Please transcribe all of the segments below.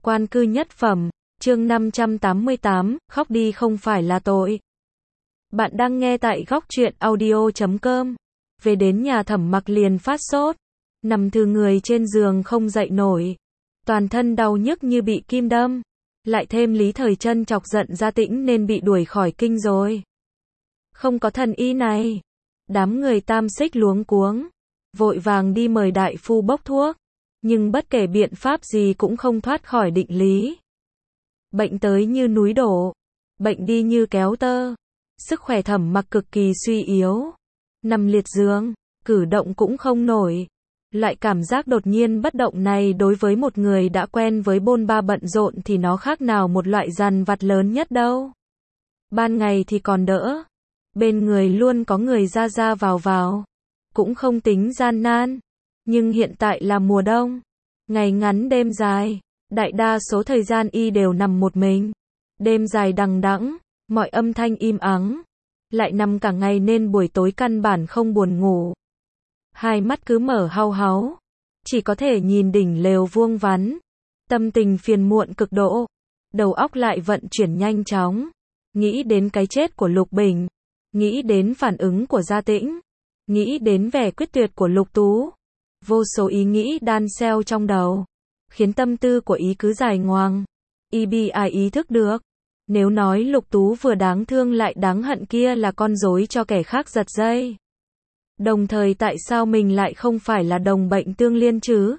Quan cư nhất phẩm, chương 588, khóc đi không phải là tội. Bạn đang nghe tại góc truyện audio.com. Về đến nhà Thẩm Mặc liền phát sốt, nằm thừ người trên giường không dậy nổi, toàn thân đau nhức như bị kim đâm, lại thêm Lý Thời Trân chọc giận Gia Tĩnh nên bị đuổi khỏi kinh rồi. Không có thần y này, đám người Tam Xích luống cuống, vội vàng đi mời đại phu bốc thuốc, nhưng bất kể biện pháp gì cũng không thoát khỏi định lý. Bệnh tới như núi đổ, bệnh đi như kéo tơ. Sức khỏe Thẩm Mặc cực kỳ suy yếu, nằm liệt giường, cử động cũng không nổi. Loại cảm giác đột nhiên bất động này đối với một người đã quen với bôn ba bận rộn thì nó khác nào một loại dằn vặt lớn nhất đâu. Ban ngày thì còn đỡ, bên người luôn có người ra ra vào vào, cũng không tính gian nan. Nhưng hiện tại là mùa đông, ngày ngắn đêm dài, đại đa số thời gian y đều nằm một mình. Đêm dài đằng đẵng, mọi âm thanh im ắng, lại nằm cả ngày nên buổi tối căn bản không buồn ngủ. Hai mắt cứ mở hau háu, chỉ có thể nhìn đỉnh lều vuông vắn. Tâm tình phiền muộn cực độ, đầu óc lại vận chuyển nhanh chóng, nghĩ đến cái chết của Lục Bình, nghĩ đến phản ứng của Gia Tĩnh, nghĩ đến vẻ quyết tuyệt của Lục Tú. Vô số ý nghĩ đan xeo trong đầu, khiến tâm tư của y cứ dài ngoằng. Y bị ai ý thức được, nếu nói Lục Tú vừa đáng thương lại đáng hận kia là con rối cho kẻ khác giật dây. Đồng thời tại sao mình lại không phải là đồng bệnh tương liên chứ?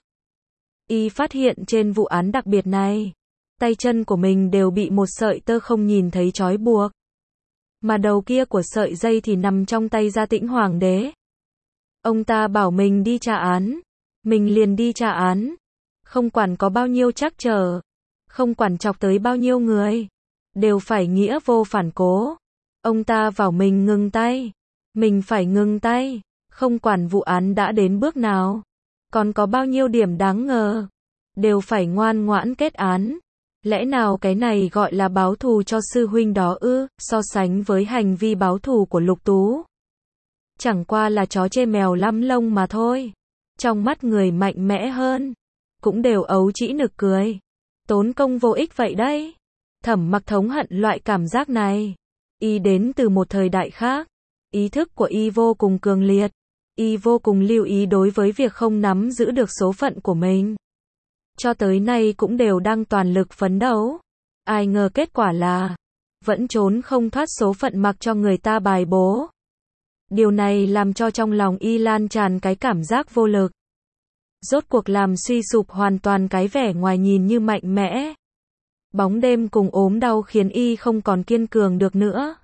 Y phát hiện trên vụ án đặc biệt này, tay chân của mình đều bị một sợi tơ không nhìn thấy trói buộc. Mà đầu kia của sợi dây thì nằm trong tay Gia Tĩnh Hoàng đế. Ông ta bảo mình đi tra án, mình liền đi tra án. Không quản có bao nhiêu trắc trở, không quản chọc tới bao nhiêu người, đều phải nghĩa vô phản cố. Ông ta bảo mình ngừng tay, mình phải ngừng tay, không quản vụ án đã đến bước nào, còn có bao nhiêu điểm đáng ngờ, đều phải ngoan ngoãn kết án. Lẽ nào cái này gọi là báo thù cho sư huynh đó ư? So sánh với hành vi báo thù của Lục Tú, chẳng qua là chó chê mèo lăm lông mà thôi. Trong mắt người mạnh mẽ hơn, cũng đều ấu trĩ nực cười. Tốn công vô ích vậy đấy. Thẩm Mặc thống hận loại cảm giác này. Y đến từ một thời đại khác, ý thức của y vô cùng cường liệt, y vô cùng lưu ý đối với việc không nắm giữ được số phận của mình. Cho tới nay cũng đều đang toàn lực phấn đấu. Ai ngờ kết quả là vẫn trốn không thoát số phận mặc cho người ta bài bố. Điều này làm cho trong lòng y lan tràn cái cảm giác vô lực. Rốt cuộc làm suy sụp hoàn toàn cái vẻ ngoài nhìn như mạnh mẽ. Bóng đêm cùng ốm đau khiến y không còn kiên cường được nữa.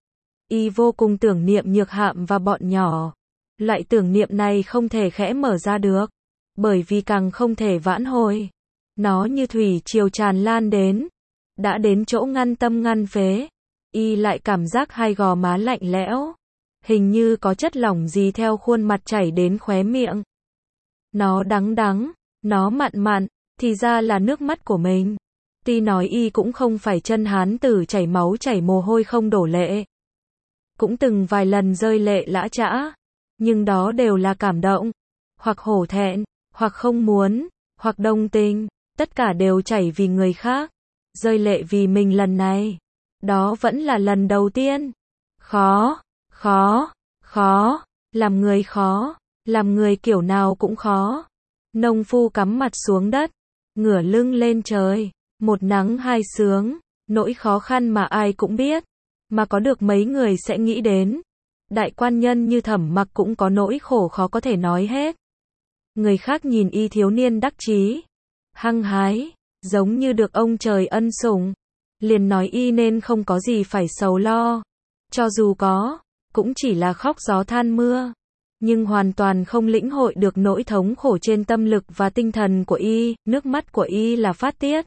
Y vô cùng tưởng niệm Nhược Hạm và bọn nhỏ. Loại tưởng niệm này không thể khẽ mở ra được, bởi vì càng không thể vãn hồi. Nó như thủy triều tràn lan đến, đã đến chỗ ngăn tâm ngăn phế. Y lại cảm giác hai gò má lạnh lẽo, hình như có chất lỏng gì theo khuôn mặt chảy đến khóe miệng. Nó đắng đắng, nó mặn mặn, thì ra là nước mắt của mình. Tuy nói y cũng không phải chân hán tử chảy máu chảy mồ hôi không đổ lệ, cũng từng vài lần rơi lệ lã chã, nhưng đó đều là cảm động, hoặc hổ thẹn, hoặc không muốn, hoặc đồng tình, tất cả đều chảy vì người khác. Rơi lệ vì mình lần này, đó vẫn là lần đầu tiên. Khó, khó, khó, làm người khó, làm người kiểu nào cũng khó. Nông phu cắm mặt xuống đất, ngửa lưng lên trời, một nắng hai sướng, nỗi khó khăn mà ai cũng biết, mà có được mấy người sẽ nghĩ đến. Đại quan nhân như Thẩm Mặc cũng có nỗi khổ khó có thể nói hết. Người khác nhìn y thiếu niên đắc chí, hăng hái, giống như được ông trời ân sủng, liền nói y nên không có gì phải sầu lo. Cho dù có, cũng chỉ là khóc gió than mưa, nhưng hoàn toàn không lĩnh hội được nỗi thống khổ trên tâm lực và tinh thần của y. Nước mắt của y là phát tiết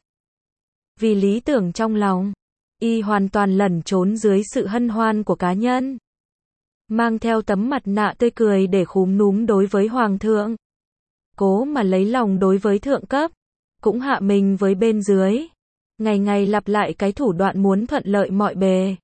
vì lý tưởng trong lòng. Y hoàn toàn lẩn trốn dưới sự hân hoan của cá nhân, mang theo tấm mặt nạ tươi cười để khúm núm đối với hoàng thượng, cố mà lấy lòng đối với thượng cấp, cũng hạ mình với bên dưới, ngày ngày lặp lại cái thủ đoạn muốn thuận lợi mọi bề.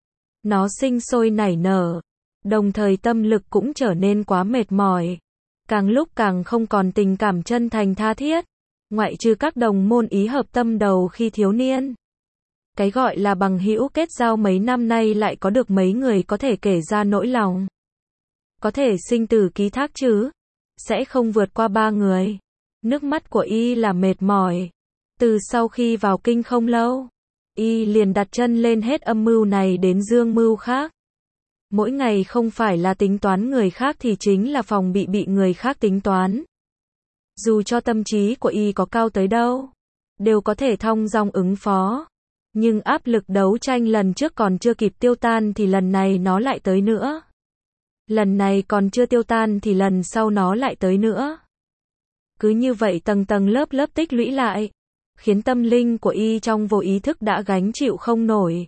Nó sinh sôi nảy nở, đồng thời tâm lực cũng trở nên quá mệt mỏi, càng lúc càng không còn tình cảm chân thành tha thiết. Ngoại trừ các đồng môn ý hợp tâm đầu khi thiếu niên. Cái gọi là bằng hữu kết giao mấy năm nay lại có được mấy người có thể kể ra nỗi lòng. Có thể sinh tử ký thác chứ. Sẽ không vượt qua 3 người. Nước mắt của y là mệt mỏi. Từ sau khi vào kinh không lâu, y liền đặt chân lên hết âm mưu này đến dương mưu khác. Mỗi ngày không phải là tính toán người khác thì chính là phòng bị người khác tính toán. Dù cho tâm trí của y có cao tới đâu, đều có thể thong dong ứng phó. Nhưng áp lực đấu tranh lần trước còn chưa kịp tiêu tan thì lần này nó lại tới nữa. Lần này còn chưa tiêu tan thì lần sau nó lại tới nữa. Cứ như vậy tầng tầng lớp lớp tích lũy lại, khiến tâm linh của y trong vô ý thức đã gánh chịu không nổi.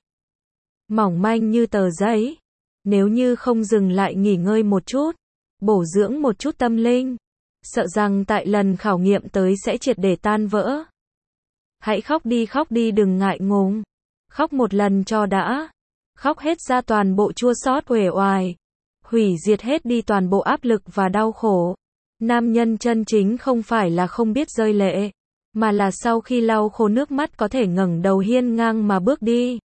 Mỏng manh như tờ giấy, nếu như không dừng lại nghỉ ngơi một chút, bổ dưỡng một chút tâm linh, sợ rằng tại lần khảo nghiệm tới sẽ triệt để tan vỡ. Hãy khóc đi đừng ngại ngùng. Khóc một lần cho đã. Khóc hết ra toàn bộ chua xót uể oải. Hủy diệt hết đi toàn bộ áp lực và đau khổ. Nam nhân chân chính không phải là không biết rơi lệ, mà là sau khi lau khô nước mắt có thể ngẩng đầu hiên ngang mà bước đi.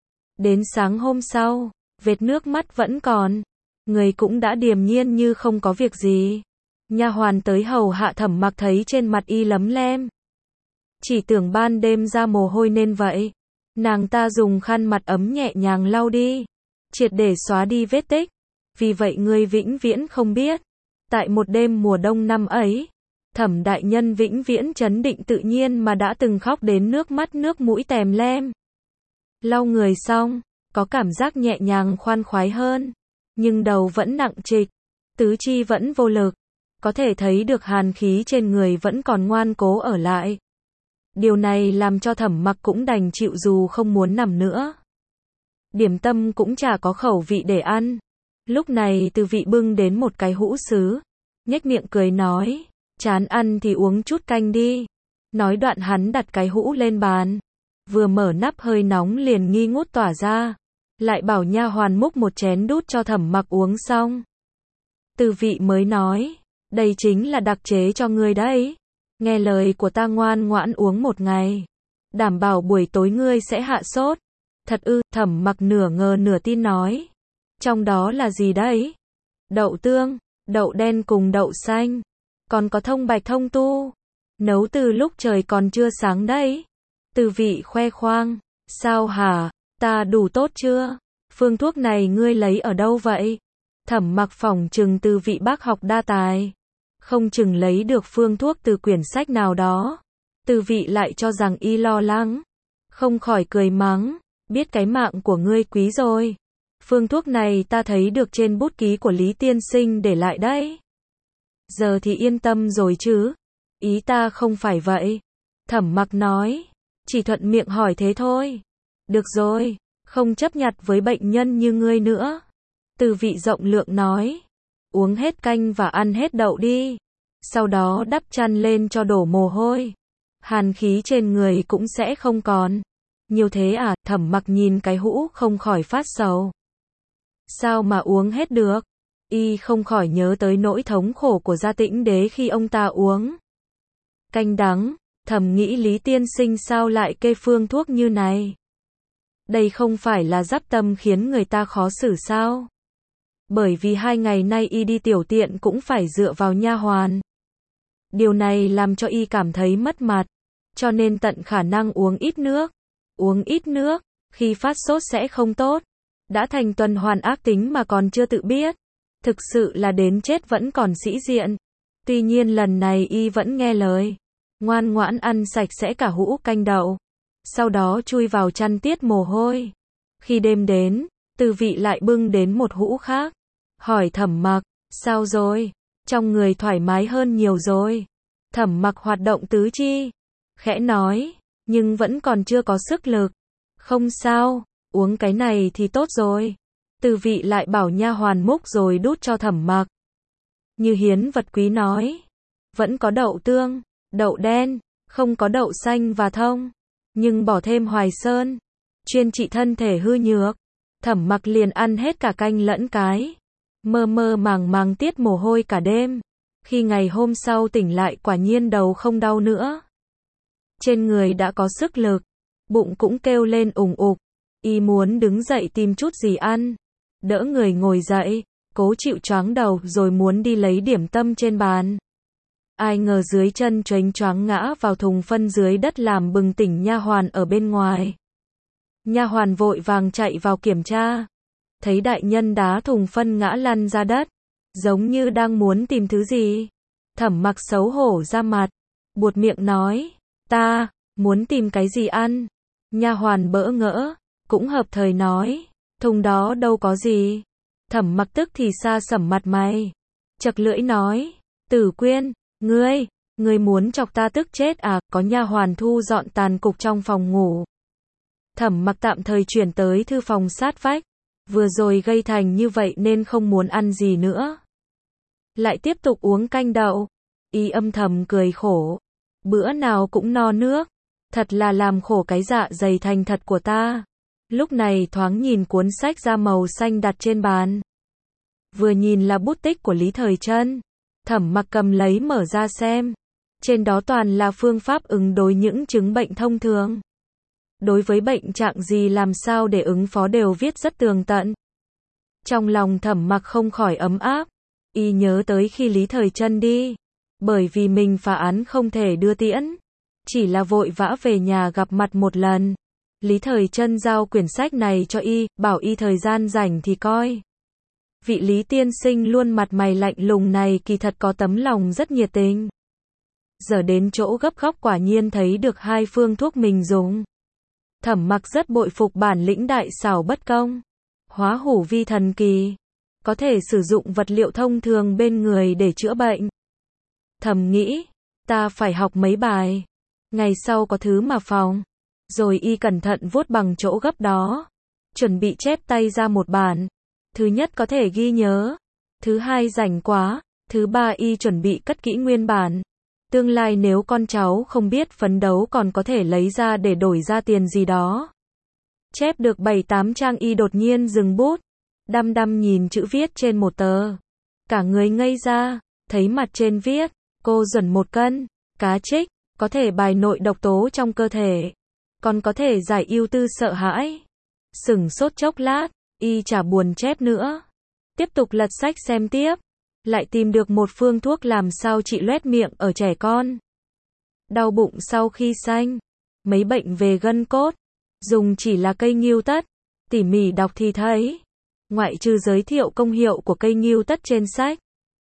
Đến sáng hôm sau, vệt nước mắt vẫn còn. Người cũng đã điềm nhiên như không có việc gì. Nha hoàn tới hầu hạ Thẩm Mặc thấy trên mặt y lấm lem. Chỉ tưởng ban đêm ra mồ hôi nên vậy. Nàng ta dùng khăn mặt ấm nhẹ nhàng lau đi, triệt để xóa đi vết tích. Vì vậy ngươi vĩnh viễn không biết. Tại một đêm mùa đông năm ấy, Thẩm đại nhân vĩnh viễn trấn định tự nhiên mà đã từng khóc đến nước mắt nước mũi tèm lem. Lau người xong, có cảm giác nhẹ nhàng khoan khoái hơn. Nhưng đầu vẫn nặng trịch, tứ chi vẫn vô lực. Có thể thấy được hàn khí trên người vẫn còn ngoan cố ở lại. Điều này làm cho Thẩm Mặc cũng đành chịu dù không muốn nằm nữa. Điểm tâm cũng chả có khẩu vị để ăn. Lúc này Từ Vị bưng đến một cái hũ sứ, nhếch miệng cười nói, chán ăn thì uống chút canh đi. Nói đoạn hắn đặt cái hũ lên bàn, vừa mở nắp hơi nóng liền nghi ngút tỏa ra, lại bảo nha hoàn múc một chén đút cho Thẩm Mặc uống xong. Từ Vị mới nói, đây chính là đặc chế cho ngươi đấy. Nghe lời của ta ngoan ngoãn uống một ngày, đảm bảo buổi tối ngươi sẽ hạ sốt. Thật ư? Thẩm Mặc nửa ngờ nửa tin nói. Trong đó là gì đấy? Đậu tương, đậu đen cùng đậu xanh, còn có thông bạch thông tu. Nấu từ lúc trời còn chưa sáng đấy. Từ Vị khoe khoang. Sao hả? Ta đủ tốt chưa? Phương thuốc này ngươi lấy ở đâu vậy? Thẩm Mặc phỏng chừng Từ Vị bác học đa tài, không chừng lấy được phương thuốc từ quyển sách nào đó. Từ Vị lại cho rằng y lo lắng, không khỏi cười mắng, biết cái mạng của ngươi quý rồi. Phương thuốc này ta thấy được trên bút ký của Lý tiên sinh để lại đấy. Giờ thì yên tâm rồi chứ? Ý ta không phải vậy. Thẩm Mặc nói, chỉ thuận miệng hỏi thế thôi. Được rồi, không chấp nhặt với bệnh nhân như ngươi nữa. Từ Vị rộng lượng nói, uống hết canh và ăn hết đậu đi. Sau đó đắp chăn lên cho đổ mồ hôi. Hàn khí trên người cũng sẽ không còn. Nhiều thế à? Thẩm Mặc nhìn cái hũ không khỏi phát sầu. Sao mà uống hết được? Y không khỏi nhớ tới nỗi thống khổ của Gia Tĩnh Đế khi ông ta uống canh đắng, thầm nghĩ Lý tiên sinh sao lại kê phương thuốc như này? Đây không phải là giáp tâm khiến người ta khó xử sao? Bởi vì 2 ngày nay y đi tiểu tiện cũng phải dựa vào nha hoàn. Điều này làm cho y cảm thấy mất mặt, cho nên tận khả năng uống ít nước. Uống ít nước, khi phát sốt sẽ không tốt. Đã thành tuần hoàn ác tính mà còn chưa tự biết. Thực sự là đến chết vẫn còn sĩ diện. Tuy nhiên lần này y vẫn nghe lời, ngoan ngoãn ăn sạch sẽ cả hũ canh đậu. Sau đó chui vào chăn tiết mồ hôi. Khi đêm đến, Từ Vị lại bưng đến một hũ khác. Hỏi Thẩm Mặc, sao rồi? Trong người thoải mái hơn nhiều rồi. Thẩm Mặc hoạt động tứ chi, khẽ nói, nhưng vẫn còn chưa có sức lực. Không sao, uống cái này thì tốt rồi. Từ Vị lại bảo nha hoàn múc rồi đút cho Thẩm Mặc. Như hiến vật quý nói, vẫn có đậu tương, đậu đen, không có đậu xanh và thông, nhưng bỏ thêm Hoài Sơn, chuyên trị thân thể hư nhược. Thẩm Mặc liền ăn hết cả canh lẫn cái, mơ mơ màng màng tiết mồ hôi cả đêm. Khi ngày hôm sau tỉnh lại quả nhiên đầu không đau nữa. Trên người đã có sức lực, bụng cũng kêu lên ùng ục. Y muốn đứng dậy tìm chút gì ăn, đỡ người ngồi dậy, cố chịu choáng đầu rồi muốn đi lấy điểm tâm trên bàn. Ai ngờ dưới chân choáng choáng ngã vào thùng phân dưới đất làm bừng tỉnh nha hoàn ở bên ngoài. Nha hoàn vội vàng chạy vào kiểm tra, thấy đại nhân đá thùng phân ngã lăn ra đất, giống như đang muốn tìm thứ gì. Thẩm Mặc xấu hổ ra mặt, buột miệng nói, ta muốn tìm cái gì ăn. Nha hoàn bỡ ngỡ, cũng hợp thời nói, thùng đó đâu có gì. Thẩm Mặc tức thì sa sẩm mặt mày, chậc lưỡi nói, Tử Quyên, ngươi muốn chọc ta tức chết à? Có nha hoàn thu dọn tàn cục trong phòng ngủ. Thẩm Mặc tạm thời chuyển tới thư phòng sát vách, vừa rồi gây thành như vậy nên không muốn ăn gì nữa. Lại tiếp tục uống canh đậu. Y âm thầm cười khổ, bữa nào cũng no nước, thật là làm khổ cái dạ dày thành thật của ta. Lúc này thoáng nhìn cuốn sách da màu xanh đặt trên bàn. Vừa nhìn là bút tích của Lý Thời Trân. Thẩm Mặc cầm lấy mở ra xem. Trên đó toàn là phương pháp ứng đối những chứng bệnh thông thường. Đối với bệnh trạng gì làm sao để ứng phó đều viết rất tường tận. Trong lòng Thẩm Mặc không khỏi ấm áp. Y nhớ tới khi Lý Thời Trân đi. Bởi vì mình phá án không thể đưa tiễn. Chỉ là vội vã về nhà gặp mặt một lần. Lý Thời Trân giao quyển sách này cho y, bảo y thời gian rảnh thì coi. Vị Lý tiên sinh luôn mặt mày lạnh lùng này kỳ thật có tấm lòng rất nhiệt tình. Giờ đến chỗ gấp góc quả nhiên thấy được 2 phương thuốc mình dùng. Thẩm Mặc rất bội phục bản lĩnh đại xảo bất công, hóa hủ vi thần kỳ, có thể sử dụng vật liệu thông thường bên người để chữa bệnh. Thầm nghĩ, ta phải học mấy bài, ngày sau có thứ mà phòng. Rồi y cẩn thận vuốt bằng chỗ gấp đó, chuẩn bị chép tay ra một bản. Thứ nhất có thể ghi nhớ, thứ hai rảnh quá, thứ ba y chuẩn bị cất kỹ nguyên bản. Tương lai nếu con cháu không biết phấn đấu còn có thể lấy ra để đổi ra tiền gì đó. Chép được 7-8 trang y đột nhiên dừng bút, đăm đăm nhìn chữ viết trên một tờ. Cả người ngây ra, thấy mặt trên viết, cô duẩn 1 cân, cá trích, có thể bài nội độc tố trong cơ thể, còn có thể giải ưu tư sợ hãi. Sửng sốt chốc lát, y chả buồn chép nữa. Tiếp tục lật sách xem tiếp, lại tìm được một phương thuốc làm sao trị loét miệng ở trẻ con. Đau bụng sau khi sanh, mấy bệnh về gân cốt, dùng chỉ là cây ngưu tất. Tỉ mỉ đọc thì thấy, ngoại trừ giới thiệu công hiệu của cây ngưu tất trên sách,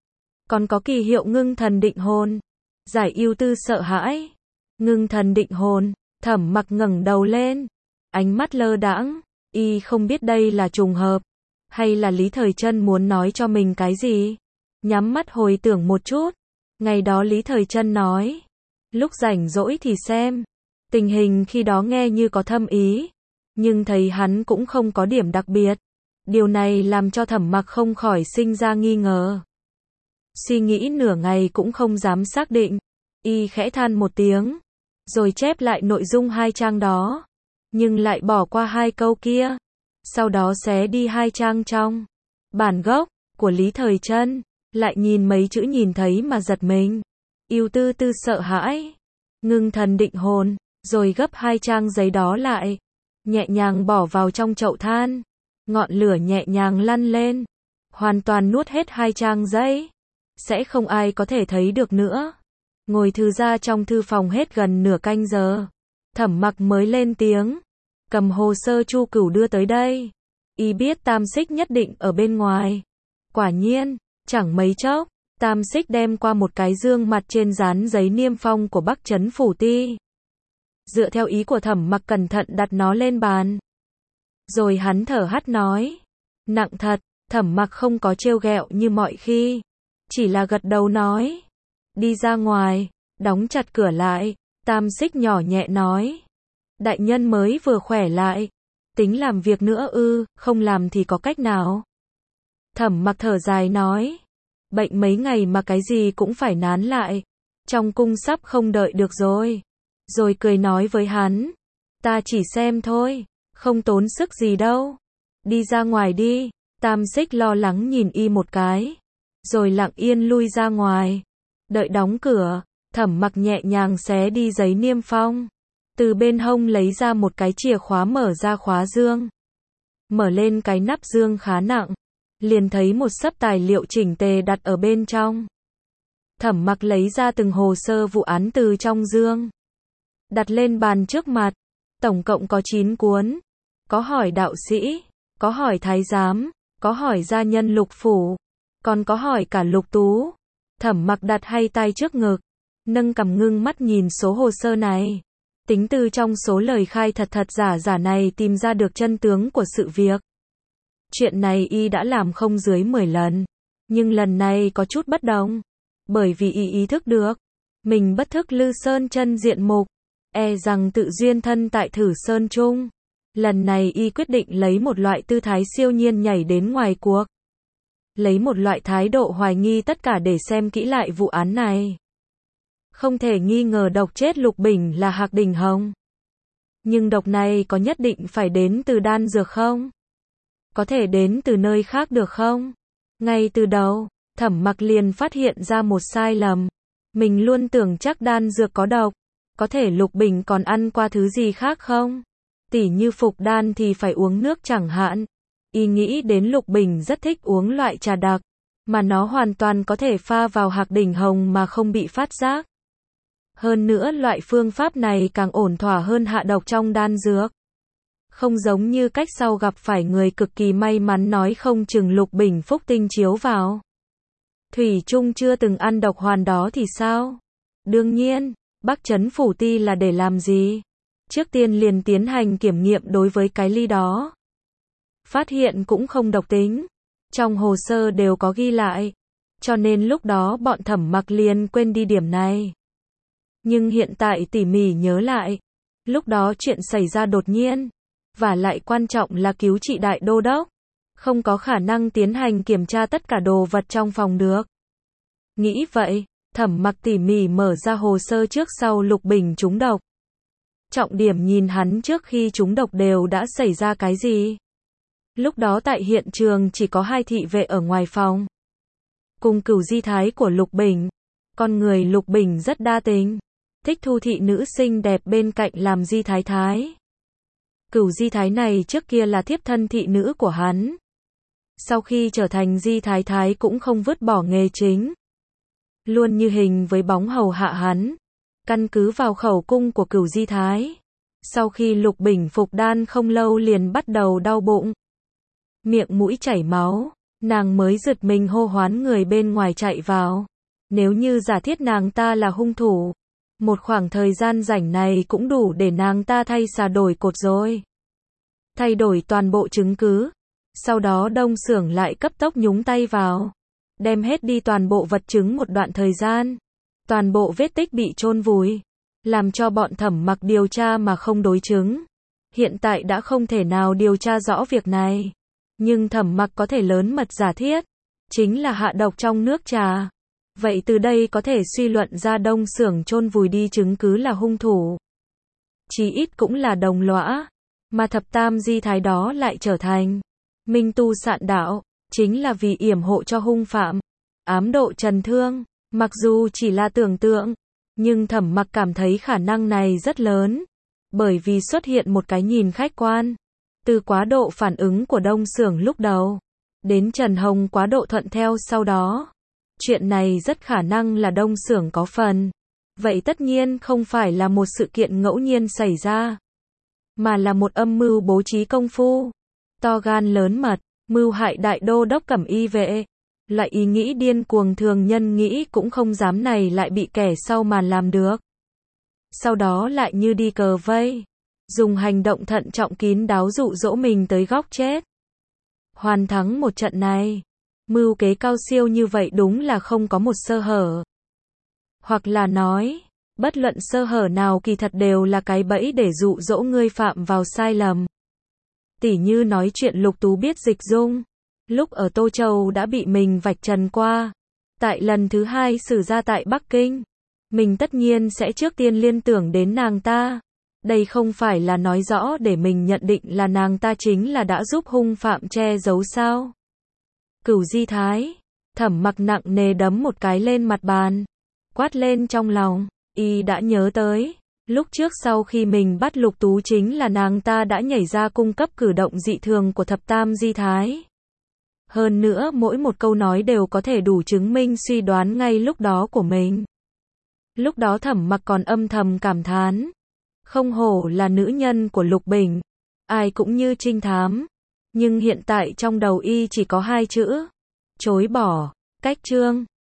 còn có kỳ hiệu ngưng thần định hồn, giải ưu tư sợ hãi. Ngưng thần định hồn, Thẩm Mặc ngẩng đầu lên, ánh mắt lơ đãng, y không biết đây là trùng hợp, hay là Lý Thời Trân muốn nói cho mình cái gì. Nhắm mắt hồi tưởng một chút, ngày đó Lý Thời Trân nói, lúc rảnh rỗi thì xem. Tình hình khi đó nghe như có thâm ý, nhưng thấy hắn cũng không có điểm đặc biệt. Điều này làm cho Thẩm Mặc không khỏi sinh ra nghi ngờ. Suy nghĩ nửa ngày cũng không dám xác định, y khẽ than một tiếng, rồi chép lại nội dung 2 trang đó, nhưng lại bỏ qua 2 câu kia. Sau đó xé đi 2 trang trong bản gốc của Lý Thời Trân, lại nhìn mấy chữ nhìn thấy mà giật mình. Ưu tư tư sợ hãi, ngưng thần định hồn, rồi gấp 2 trang giấy đó lại, nhẹ nhàng bỏ vào trong chậu than. Ngọn lửa nhẹ nhàng lăn lên, hoàn toàn nuốt hết 2 trang giấy, sẽ không ai có thể thấy được nữa. Ngồi thư ra trong thư phòng hết gần nửa canh giờ, Thẩm Mặc mới lên tiếng, cầm hồ sơ Chu Cửu đưa tới đây. Y biết Tam Xích nhất định ở bên ngoài. Quả nhiên, chẳng mấy chốc, Tam Xích đem qua một cái dương mặt trên dán giấy niêm phong của Bắc Trấn Phủ Ti. Dựa theo ý của Thẩm Mặc cẩn thận đặt nó lên bàn. Rồi hắn thở hắt nói, nặng thật. Thẩm Mặc không có trêu ghẹo như mọi khi, chỉ là gật đầu nói, đi ra ngoài, đóng chặt cửa lại. Tam Xích nhỏ nhẹ nói, đại nhân mới vừa khỏe lại, tính làm việc nữa ư? Không làm thì có cách nào? Thẩm Mặc thở dài nói, bệnh mấy ngày mà cái gì cũng phải nán lại, trong cung sắp không đợi được rồi. Rồi cười nói với hắn, ta chỉ xem thôi, không tốn sức gì đâu, đi ra ngoài đi. Tam Xích lo lắng nhìn y một cái, rồi lặng yên lui ra ngoài. Đợi đóng cửa, Thẩm Mặc nhẹ nhàng xé đi giấy niêm phong. Từ bên hông lấy ra một cái chìa khóa mở ra khóa dương. Mở lên cái nắp dương khá nặng. Liền thấy một xấp tài liệu chỉnh tề đặt ở bên trong. Thẩm Mặc lấy ra từng hồ sơ vụ án từ trong dương. Đặt lên bàn trước mặt. Tổng cộng có 9 cuốn. Có hỏi đạo sĩ, có hỏi thái giám, có hỏi gia nhân Lục phủ, còn có hỏi cả Lục Tú. Thẩm Mặc đặt hai tay trước ngực, nâng cằm ngưng mắt nhìn số hồ sơ này. Tính từ trong số lời khai thật thật giả giả này tìm ra được chân tướng của sự việc. Chuyện này y đã làm không dưới 10 lần, nhưng lần này có chút bất đồng, bởi vì y ý thức được, mình bất thức Lư Sơn chân diện mục, e rằng tự duyên thân tại Thử Sơn Trung. Lần này y quyết định lấy một loại tư thái siêu nhiên nhảy đến ngoài cuộc. Lấy một loại thái độ hoài nghi tất cả để xem kỹ lại vụ án này. Không thể nghi ngờ độc chết Lục Bình là Hạc Đình Hồng. Nhưng độc này có nhất định phải đến từ đan dược không? Có thể đến từ nơi khác được không? Ngay từ đầu, Thẩm Mặc liền phát hiện ra một sai lầm. Mình luôn tưởng chắc đan dược có độc. Có thể Lục Bình còn ăn qua thứ gì khác không? Tỉ như phục đan thì phải uống nước chẳng hạn. Y nghĩ đến Lục Bình rất thích uống loại trà đặc, mà nó hoàn toàn có thể pha vào Hạc Đỉnh Hồng mà không bị phát giác. Hơn nữa loại phương pháp này càng ổn thỏa hơn hạ độc trong đan dược. Không giống như cách sau gặp phải người cực kỳ may mắn nói không chừng Lục Bình phúc tinh chiếu vào. Thủy chung chưa từng ăn độc hoàn đó thì sao? Đương nhiên, Bắc Trấn Phủ Ti là để làm gì? Trước tiên liền tiến hành kiểm nghiệm đối với cái ly đó. Phát hiện cũng không độc tính. Trong hồ sơ đều có ghi lại. Cho nên lúc đó bọn Thẩm Mặc liền quên đi điểm này. Nhưng hiện tại tỉ mỉ nhớ lại. Lúc đó chuyện xảy ra đột nhiên. Và lại quan trọng là cứu trị đại đô đốc. Không có khả năng tiến hành kiểm tra tất cả đồ vật trong phòng được. Nghĩ vậy, Thẩm Mặc tỉ mỉ mở ra hồ sơ trước sau Lục Bình trúng độc. Trọng điểm nhìn hắn trước khi trúng độc đều đã xảy ra cái gì. Lúc đó tại hiện trường chỉ có 2 thị vệ ở ngoài phòng. Cùng Cửu Di Thái của Lục Bình. Con người Lục Bình rất đa tình. Thích thu thị nữ xinh đẹp bên cạnh làm Di Thái Thái. Cửu Di Thái này trước kia là thiếp thân thị nữ của hắn. Sau khi trở thành Di Thái Thái cũng không vứt bỏ nghề chính. Luôn như hình với bóng hầu hạ hắn. Căn cứ vào khẩu cung của Cửu Di Thái. Sau khi Lục Bình phục đan không lâu liền bắt đầu đau bụng. Miệng mũi chảy máu. Nàng mới giật mình hô hoán người bên ngoài chạy vào. Nếu như giả thiết nàng ta là hung thủ. Một khoảng thời gian rảnh này cũng đủ để nàng ta thay xà đổi cột rồi. Thay đổi toàn bộ chứng cứ. Sau đó Đông Xưởng lại cấp tốc nhúng tay vào. Đem hết đi toàn bộ vật chứng một đoạn thời gian. Toàn bộ vết tích bị chôn vùi. Làm cho bọn Thẩm Mặc điều tra mà không đối chứng. Hiện tại đã không thể nào điều tra rõ việc này. Nhưng Thẩm Mặc có thể lớn mật giả thiết. Chính là hạ độc trong nước trà. Vậy từ đây có thể suy luận ra Đông Xưởng chôn vùi đi chứng cứ là hung thủ. Chí ít cũng là đồng lõa. Mà thập tam Di Thái đó lại trở thành minh tu sạn đạo. Chính là vì yểm hộ cho hung phạm. Ám độ Trần Thương. Mặc dù chỉ là tưởng tượng. Nhưng Thẩm Mặc cảm thấy khả năng này rất lớn. Bởi vì xuất hiện một cái nhìn khách quan. Từ quá độ phản ứng của Đông Xưởng lúc đầu. Đến Trần Hồng quá độ thuận theo sau đó. Chuyện này rất khả năng là Đông Xưởng có phần. Vậy tất nhiên không phải là một sự kiện ngẫu nhiên xảy ra. Mà là một âm mưu bố trí công phu. To gan lớn mật. Mưu hại đại đô đốc Cẩm Y vệ. Loại ý nghĩ điên cuồng thường nhân nghĩ cũng không dám này lại bị kẻ sau màn làm được. Sau đó lại như đi cờ vây. Dùng hành động thận trọng kín đáo dụ dỗ mình tới góc chết. Hoàn thắng một trận này. Mưu kế cao siêu như vậy đúng là không có một sơ hở. Hoặc là nói, bất luận sơ hở nào kỳ thật đều là cái bẫy để dụ dỗ ngươi phạm vào sai lầm. Tỉ như nói chuyện Lục Tú biết dịch dung. Lúc ở Tô Châu đã bị mình vạch trần qua. Tại lần thứ 2 xử ra tại Bắc Kinh. Mình tất nhiên sẽ trước tiên liên tưởng đến nàng ta. Đây không phải là nói rõ để mình nhận định là nàng ta chính là đã giúp hung phạm che giấu sao. Cửu Di Thái. Thẩm Mặc nặng nề đấm một cái lên mặt bàn. quát lên trong lòng, y đã nhớ tới. Lúc trước sau khi mình bắt Lục Tú chính là nàng ta đã nhảy ra cung cấp cử động dị thường của thập tam di thái. Hơn nữa mỗi một câu nói đều có thể đủ chứng minh suy đoán ngay lúc đó của mình. Lúc đó Thẩm Mặc còn âm thầm cảm thán. Không hổ là nữ nhân của Lục Bình. Ai cũng như trinh thám. Nhưng hiện tại trong đầu y chỉ có hai chữ. Chối bỏ. Cách chương.